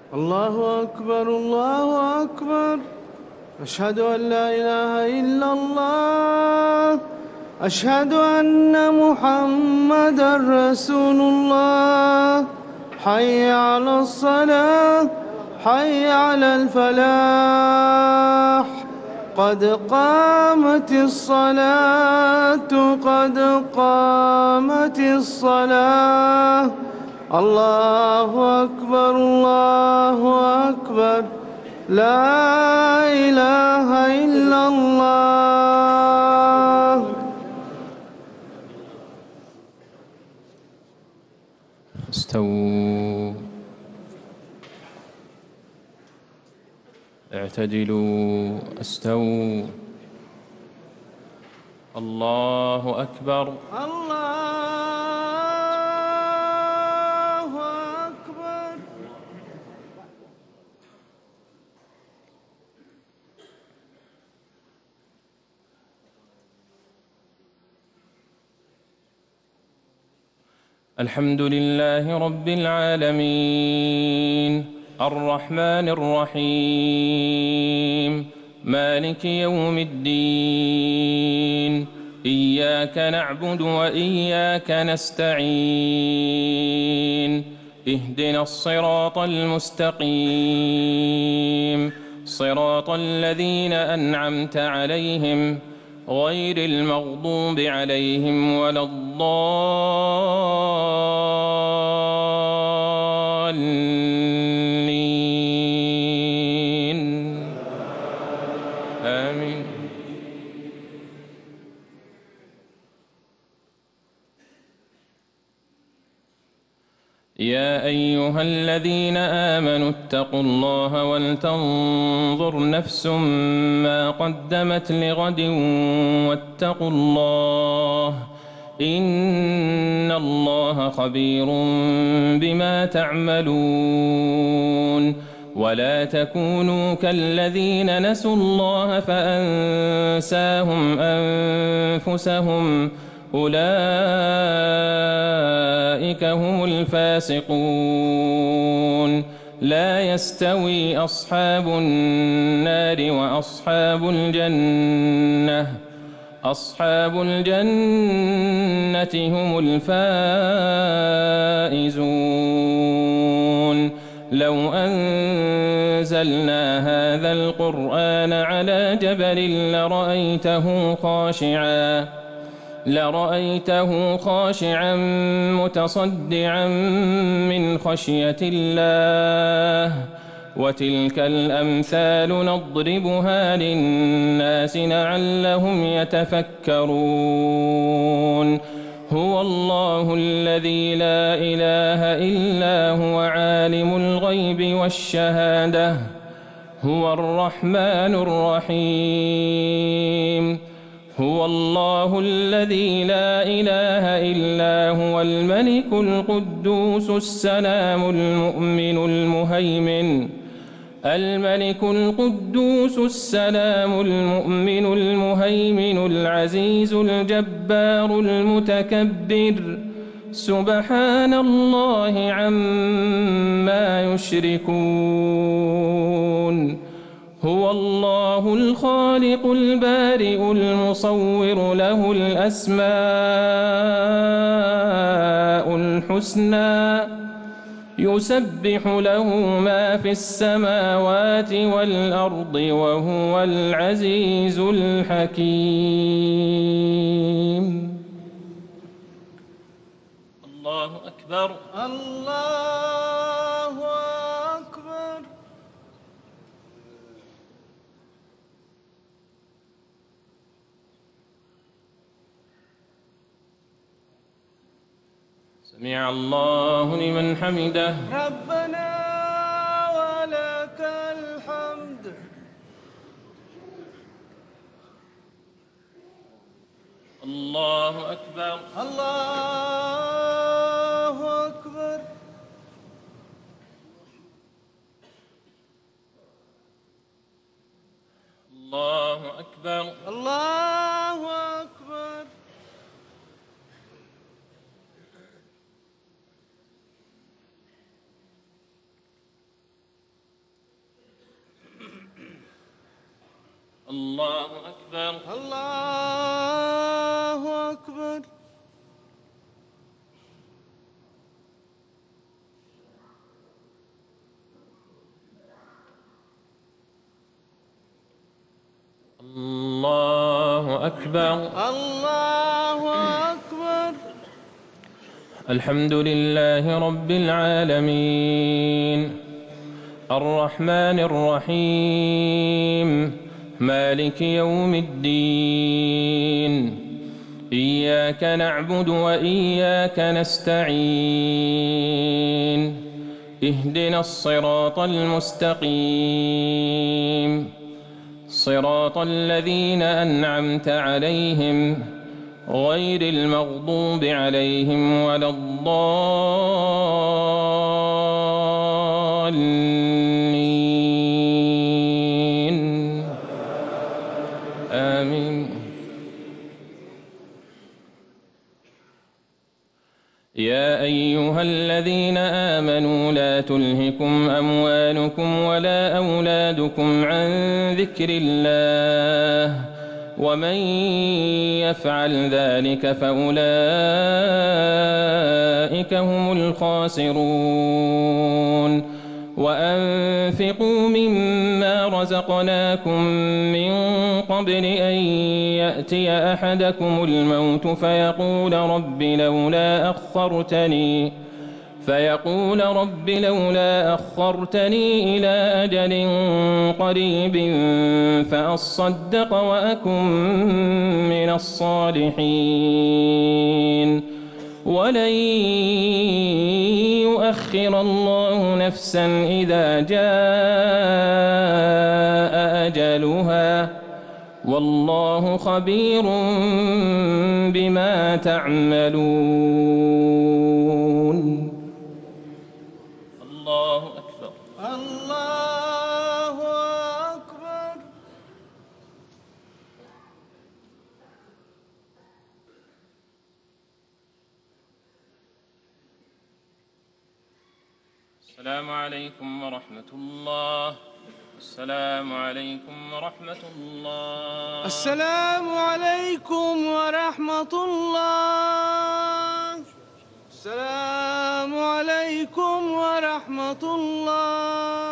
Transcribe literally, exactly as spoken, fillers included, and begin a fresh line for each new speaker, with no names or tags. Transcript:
الله أكبر الله أكبر. أشهد أن لا إله إلا الله. أشهد أن محمدًا رسول الله. حي على الصلاة، حي على الفلاح. قد قامت الصلاة، قد قامت الصلاة. الله أكبر الله أكبر. لا إله إلا الله.
استووا، اعتدلوا، استووا. الله أكبر.
الله أكبر.
الحمد لله رب العالمين، الرحمن الرحيم، مالك يوم الدين. إياك نعبد وإياك نستعين. اهدنا الصراط المستقيم، صراط الذين أنعمت عليهم غير المغضوب عليهم ولا الضالين. آمين. يا أيها الذين آمنوا اتقوا الله ولتنظر نفس ما قدمت لغد واتقوا الله، إن الله خبير بما تعملون. ولا تكونوا كالذين نسوا الله فأنساهم أنفسهم، أولئك هم الفاسقون. لا يستوي أصحاب النار وأصحاب الجنة، أصحاب الجنة هم الفائزون. لو أنزلنا هذا القرآن على جبل لرأيته خاشعاً لرأيته خاشعاً متصدعاً من خشية الله. وتلك الأمثال نضربها للناس لعلهم يتفكرون. هو الله الذي لا إله إلا هو عالم الغيب والشهادة، هو الرحمن الرحيم. هو الله الذي لا إله إلا هو الملك القدوس السلام المؤمن المهيمن الملك القدوس السلام المؤمن المهيمن العزيز الجبار المتكبر. سبحان الله عما يشركون. هو الله الخالق البارئ المصور، له الأسماء الحسنى، يسبح له ما في السماوات والأرض، وهو العزيز الحكيم. الله أكبر.
الله أكبر.
سمع الله لمن حمده.
ربنا ولك الحمد.
الله أكبر.
الله أكبر.
الله أكبر.
الله أكبر.
الله أكبر.
الله أكبر.
الله أكبر.
الله أكبر.
الحمد لله رب العالمين الرحمن الرحيم مالك يوم الدين إياك نعبد وإياك نستعين اهدنا الصراط المستقيم صراط الذين أنعمت عليهم غير المغضوب عليهم ولا الضالين آمين. يا أيها الذين آمنوا لا تلهكم أموالكم ولا أولادكم عن ذكر الله ومن يفعل ذلك فأولئك هم الخاسرون. وأنفقوا مما رزقناكم من قبل أن يأتي أحدكم الموت فيقول رب لولا أخرتني فيقول رب لولا أخرتني إلى أجل قريب فأصدق وأكن من الصالحين ولن يؤخر الله نفسا إذا جاء أجلها والله خبير بما تعملون. الله أكبر.
الله أكبر.
السلام عليكم ورحمة الله. السلام عليكم ورحمة الله.
السلام عليكم ورحمة الله. السلام عليكم ورحمة الله.